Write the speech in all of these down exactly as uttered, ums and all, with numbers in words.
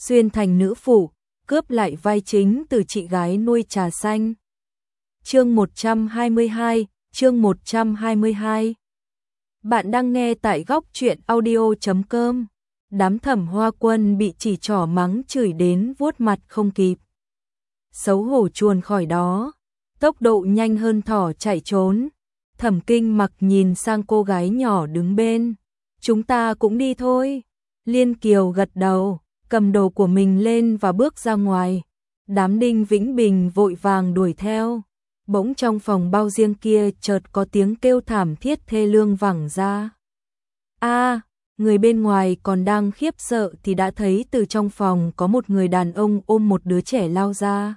xuyên thành nữ phụ, cướp lại vai chính từ chị gái nuôi trà xanh. Chương một trăm hai mươi hai, chương một trăm hai mươi hai. Bạn đang nghe tại góc truyện audio chấm com. Đám Thẩm Hoa Quân bị chỉ trỏ mắng chửi đến vuốt mặt không kịp. Xấu hổ chuồn khỏi đó, tốc độ nhanh hơn thỏ chạy trốn. Thẩm Kinh Mặc nhìn sang cô gái nhỏ đứng bên. Chúng ta cũng đi thôi. Liên Kiều gật đầu, cầm đồ của mình lên và bước ra ngoài. Đám Đinh Vĩnh Bình vội vàng đuổi theo. Bỗng trong phòng bao riêng kia chợt có tiếng kêu thảm thiết thê lương vẳng ra. A, người bên ngoài còn đang khiếp sợ thì đã thấy từ trong phòng có một người đàn ông ôm một đứa trẻ lao ra.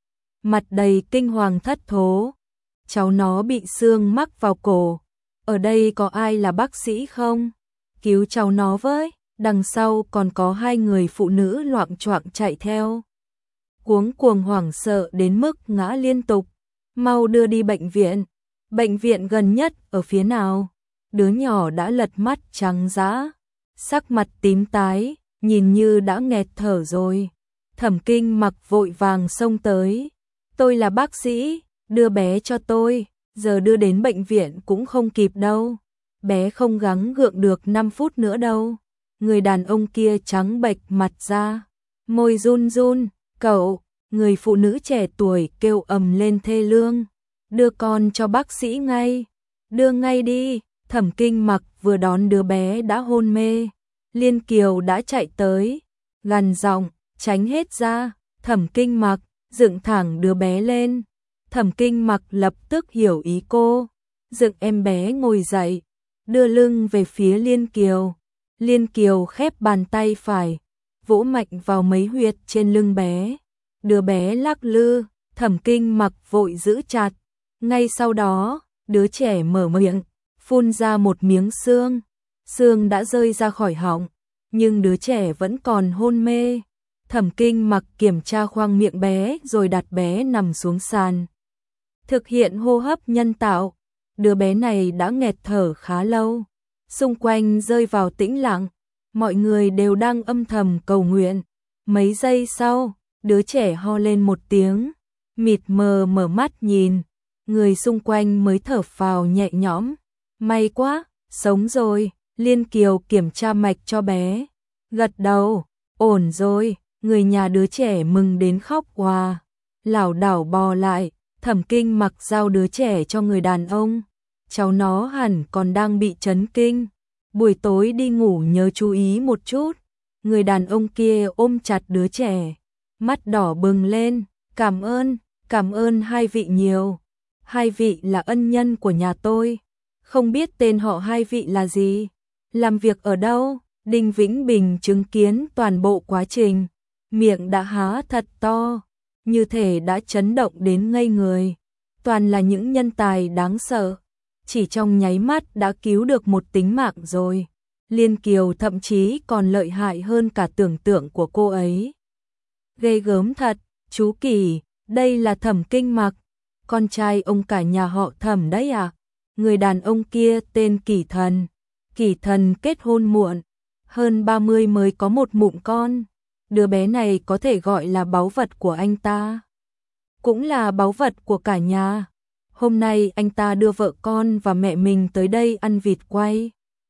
Mặt đầy kinh hoàng thất thố. Cháu nó bị xương mắc vào cổ. Ở đây có ai là bác sĩ không? Cứu cháu nó với. Đằng sau còn có hai người phụ nữ loạng choạng chạy theo. Cuống cuồng hoảng sợ đến mức ngã liên tục. Mau đưa đi bệnh viện. Bệnh viện gần nhất ở phía nào? Đứa nhỏ đã lật mắt trắng dã, sắc mặt tím tái, nhìn như đã nghẹt thở rồi. Thẩm Kinh Mặc vội vàng xông tới. Tôi là bác sĩ, đưa bé cho tôi, giờ đưa đến bệnh viện cũng không kịp đâu. Bé không gắng gượng được năm phút nữa đâu. Người đàn ông kia trắng bệch mặt ra, môi run run. Cậu, người phụ nữ trẻ tuổi kêu ầm lên thê lương. Đưa con cho bác sĩ ngay, đưa ngay đi. Thẩm Kinh Mặc vừa đón đứa bé đã hôn mê. Liên Kiều đã chạy tới, gằn giọng, tránh hết ra. Thẩm Kinh Mặc dựng thẳng đứa bé lên. Thẩm Kinh Mặc lập tức hiểu ý cô, dựng em bé ngồi dậy, đưa lưng về phía Liên Kiều. Liên Kiều khép bàn tay phải, vỗ mạnh vào mấy huyệt trên lưng bé. Đứa bé lắc lư, Thẩm Kinh Mặc vội giữ chặt. Ngay sau đó, đứa trẻ mở miệng, phun ra một miếng xương. Xương đã rơi ra khỏi họng, nhưng đứa trẻ vẫn còn hôn mê. Thẩm Kinh Mặc kiểm tra khoang miệng bé rồi đặt bé nằm xuống sàn. Thực hiện hô hấp nhân tạo. Đứa bé này đã nghẹt thở khá lâu. Xung quanh rơi vào tĩnh lặng. Mọi người đều đang âm thầm cầu nguyện. Mấy giây sau, đứa trẻ ho lên một tiếng, mịt mờ mở mắt nhìn. Người xung quanh mới thở phào nhẹ nhõm. May quá, sống rồi. Liên Kiều kiểm tra mạch cho bé, gật đầu, ổn rồi. Người nhà đứa trẻ mừng đến khóc òa, lảo đảo bò lại. Thẩm Kinh Mặc giao đứa trẻ cho người đàn ông. Cháu nó hẳn còn đang bị chấn kinh. Buổi tối đi ngủ nhớ chú ý một chút. Người đàn ông kia ôm chặt đứa trẻ, mắt đỏ bừng lên. Cảm ơn, cảm ơn hai vị nhiều. Hai vị là ân nhân của nhà tôi. Không biết tên họ hai vị là gì, làm việc ở đâu? Đinh Vĩnh Bình chứng kiến toàn bộ quá trình, miệng đã há thật to, như thể đã chấn động đến ngây người. Toàn là những nhân tài đáng sợ, chỉ trong nháy mắt đã cứu được một tính mạng rồi. Liên Kiều thậm chí còn lợi hại hơn cả tưởng tượng của cô ấy. Ghê gớm thật. Chú Kỳ, đây là Thẩm Kinh Mặc, con trai ông cả nhà họ Thẩm đấy à? Người đàn ông kia tên Kỳ Thần. Kỳ Thần kết hôn muộn, hơn ba mươi mới có một mụn con. Đứa bé này có thể gọi là báu vật của anh ta, cũng là báu vật của cả nhà. Hôm nay anh ta đưa vợ con và mẹ mình tới đây ăn vịt quay.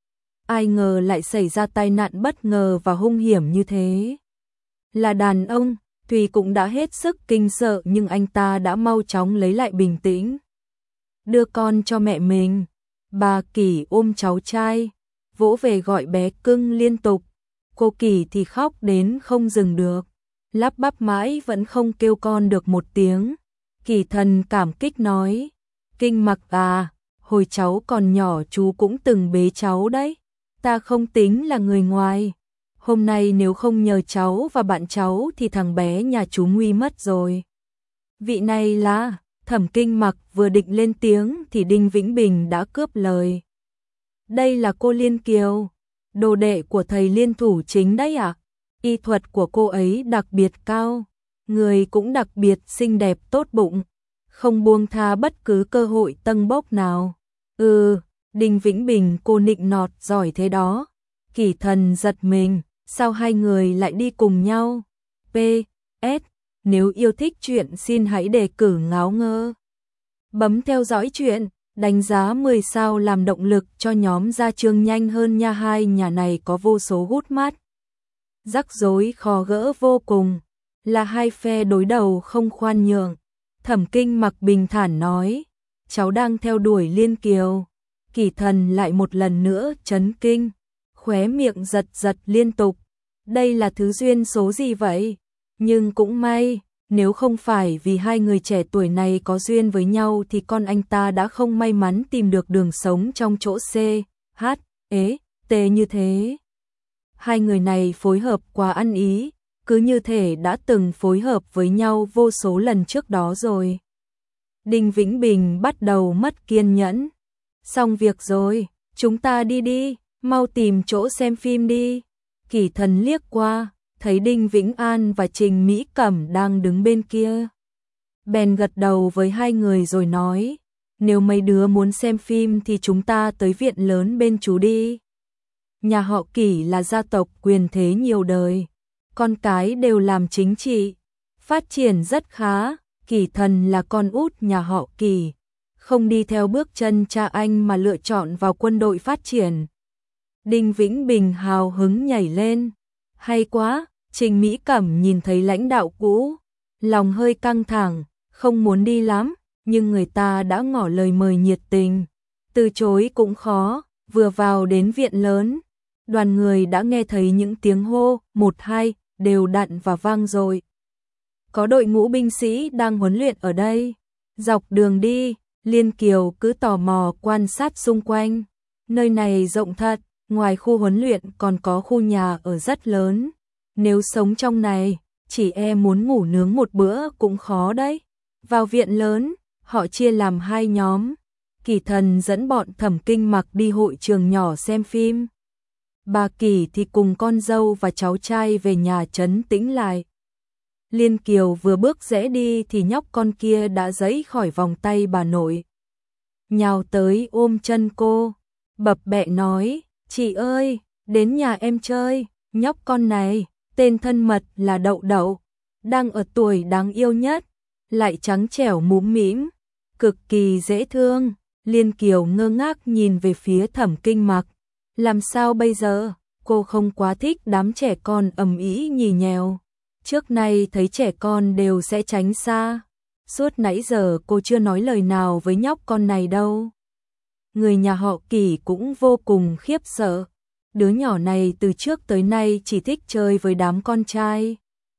Ai ngờ lại xảy ra tai nạn bất ngờ và hung hiểm như thế. Là đàn ông, tuy cũng đã hết sức kinh sợ nhưng anh ta đã mau chóng lấy lại bình tĩnh. Đưa con cho mẹ mình. Bà Kỳ ôm cháu trai, vỗ về gọi bé cưng liên tục. Cô Kỳ thì khóc đến không dừng được, lắp bắp mãi vẫn không kêu con được một tiếng. Kỳ Thần cảm kích nói, Kinh Mặc à, hồi cháu còn nhỏ chú cũng từng bế cháu đấy. Ta không tính là người ngoài. Hôm nay nếu không nhờ cháu và bạn cháu thì thằng bé nhà chú nguy mất rồi. Vị này là... Thẩm Kinh Mặc vừa định lên tiếng thì Đinh Vĩnh Bình đã cướp lời. Đây là cô Liên Kiều, đồ đệ của thầy Liên thủ chính đấy ạ. À? Y thuật của cô ấy đặc biệt cao, người cũng đặc biệt xinh đẹp tốt bụng, không buông tha bất cứ cơ hội tâng bốc nào. Ừ, Đinh Vĩnh Bình cô nịnh nọt giỏi thế đó. Kỳ Thần giật mình, sao hai người lại đi cùng nhau? pê ét Nếu yêu thích truyện xin hãy đề cử Ngáo Ngơ. Bấm theo dõi truyện, đánh giá mười sao làm động lực cho nhóm ra chương nhanh hơn nha. Hai nhà này có vô số gút mắt. Rắc rối khó gỡ vô cùng, là hai phe đối đầu không khoan nhượng. Thẩm Kinh Mặc bình thản nói, cháu đang theo đuổi Liên Kiều. Kỷ Thần lại một lần nữa chấn kinh, khóe miệng giật giật liên tục. Đây là thứ duyên số gì vậy? Nhưng cũng may, nếu không phải vì hai người trẻ tuổi này có duyên với nhau thì con anh ta đã không may mắn tìm được đường sống trong chỗ C, H, E, T như thế. Hai người này phối hợp quá ăn ý, cứ như thể đã từng phối hợp với nhau vô số lần trước đó rồi. Đinh Vĩnh Bình bắt đầu mất kiên nhẫn. Xong việc rồi, chúng ta đi đi, mau tìm chỗ xem phim đi. Kỷ Thần liếc qua, thấy Đinh Vĩnh An và Trình Mỹ Cẩm đang đứng bên kia. Bèn gật đầu với hai người rồi nói, nếu mấy đứa muốn xem phim thì chúng ta tới viện lớn bên chú đi. Nhà họ Kỷ là gia tộc quyền thế nhiều đời, con cái đều làm chính trị, phát triển rất khá. Kỷ Thần là con út nhà họ Kỷ, không đi theo bước chân cha anh mà lựa chọn vào quân đội phát triển. Đinh Vĩnh Bình hào hứng nhảy lên, hay quá. Trình Mỹ Cẩm nhìn thấy lãnh đạo cũ, lòng hơi căng thẳng, không muốn đi lắm, nhưng người ta đã ngỏ lời mời nhiệt tình, từ chối cũng khó. Vừa vào đến viện lớn, đoàn người đã nghe thấy những tiếng hô một hai đều đặn và vang dội. Có đội ngũ binh sĩ đang huấn luyện ở đây. Dọc đường đi, Liên Kiều cứ tò mò quan sát xung quanh. Nơi này rộng thật, ngoài khu huấn luyện còn có khu nhà ở rất lớn. Nếu sống trong này, chỉ e muốn ngủ nướng một bữa cũng khó đấy. Vào viện lớn, họ chia làm hai nhóm. Kỷ Thần dẫn bọn Thẩm Kinh Mặc đi hội trường nhỏ xem phim. Bà Kỷ thì cùng con dâu và cháu trai về nhà trấn tĩnh lại. Liên Kiều vừa bước rẽ đi thì nhóc con kia đã giãy khỏi vòng tay bà nội. Nhào tới ôm chân cô, bập bẹ nói, chị ơi, đến nhà em chơi. Nhóc con này, tên thân mật là Đậu Đậu, đang ở tuổi đáng yêu nhất, lại trắng trẻo múm mĩm, cực kỳ dễ thương. Liên Kiều ngơ ngác nhìn về phía Thẩm Kinh Mặc. Làm sao bây giờ? Cô không quá thích đám trẻ con ầm ĩ nhì nhèo. Trước nay thấy trẻ con đều sẽ tránh xa. Suốt nãy giờ cô chưa nói lời nào với nhóc con này đâu. Người nhà họ Kỷ cũng vô cùng khiếp sợ. Đứa nhỏ này từ trước tới nay chỉ thích chơi với đám con trai,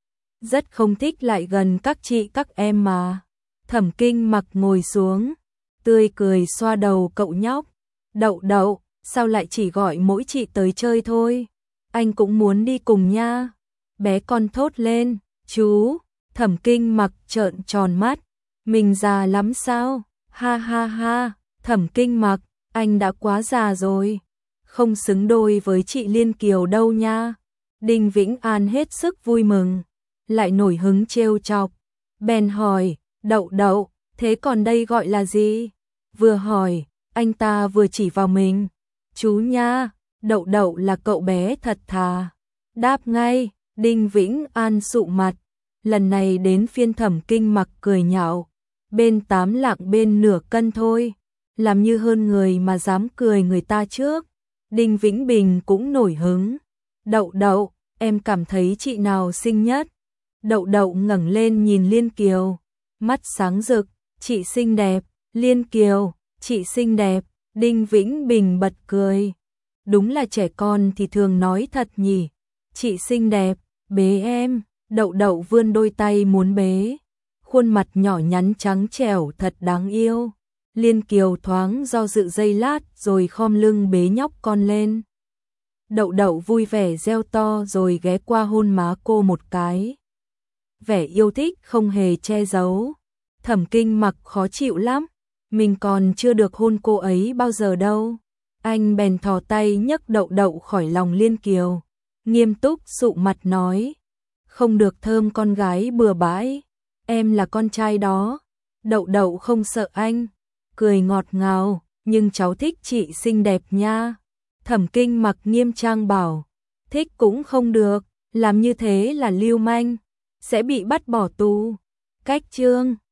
rất không thích lại gần các chị các em mà. Thẩm Kinh Mặc ngồi xuống, tươi cười xoa đầu cậu nhóc. Đậu Đậu, sao lại chỉ gọi mỗi chị tới chơi thôi? Anh cũng muốn đi cùng nha. Bé con thốt lên, chú. Thẩm Kinh Mặc trợn tròn mắt, mình già lắm sao? Ha ha ha, Thẩm Kinh Mặc, anh đã quá già rồi, không xứng đôi với chị Liên Kiều đâu nha. Đinh Vĩnh An hết sức vui mừng, lại nổi hứng trêu chọc, bèn hỏi, Đậu Đậu, thế còn đây gọi là gì? Vừa hỏi, anh ta vừa chỉ vào mình. Chú nha. Đậu Đậu là cậu bé thật thà, đáp ngay. Đinh Vĩnh An sụ mặt, lần này đến phiên Thẩm Kinh Mặc cười nhạo, bên tám lạng bên nửa cân thôi, làm như hơn người mà dám cười người ta trước. Đinh Vĩnh Bình cũng nổi hứng. Đậu Đậu, em cảm thấy chị nào xinh nhất? Đậu Đậu ngẩng lên nhìn Liên Kiều, mắt sáng rực, chị xinh đẹp. Liên Kiều, chị xinh đẹp. Đinh Vĩnh Bình bật cười, đúng là trẻ con thì thường nói thật nhỉ. Chị xinh đẹp, bế em. Đậu Đậu vươn đôi tay muốn bế, khuôn mặt nhỏ nhắn trắng trẻo thật đáng yêu. Liên Kiều thoáng do dự giây lát rồi khom lưng bế nhóc con lên. Đậu Đậu vui vẻ reo to rồi ghé qua hôn má cô một cái. Vẻ yêu thích không hề che giấu. Thẩm Kinh Mặc khó chịu lắm, mình còn chưa được hôn cô ấy bao giờ đâu. Anh bèn thò tay nhấc Đậu Đậu khỏi lòng Liên Kiều, nghiêm túc sụ mặt nói, không được thơm con gái bừa bãi, em là con trai đó. Đậu Đậu không sợ anh, cười ngọt ngào, nhưng cháu thích chị xinh đẹp nha. Thẩm Kinh Mặc nghiêm trang bảo, thích cũng không được, làm như thế là lưu manh, sẽ bị bắt bỏ tù. Cách chương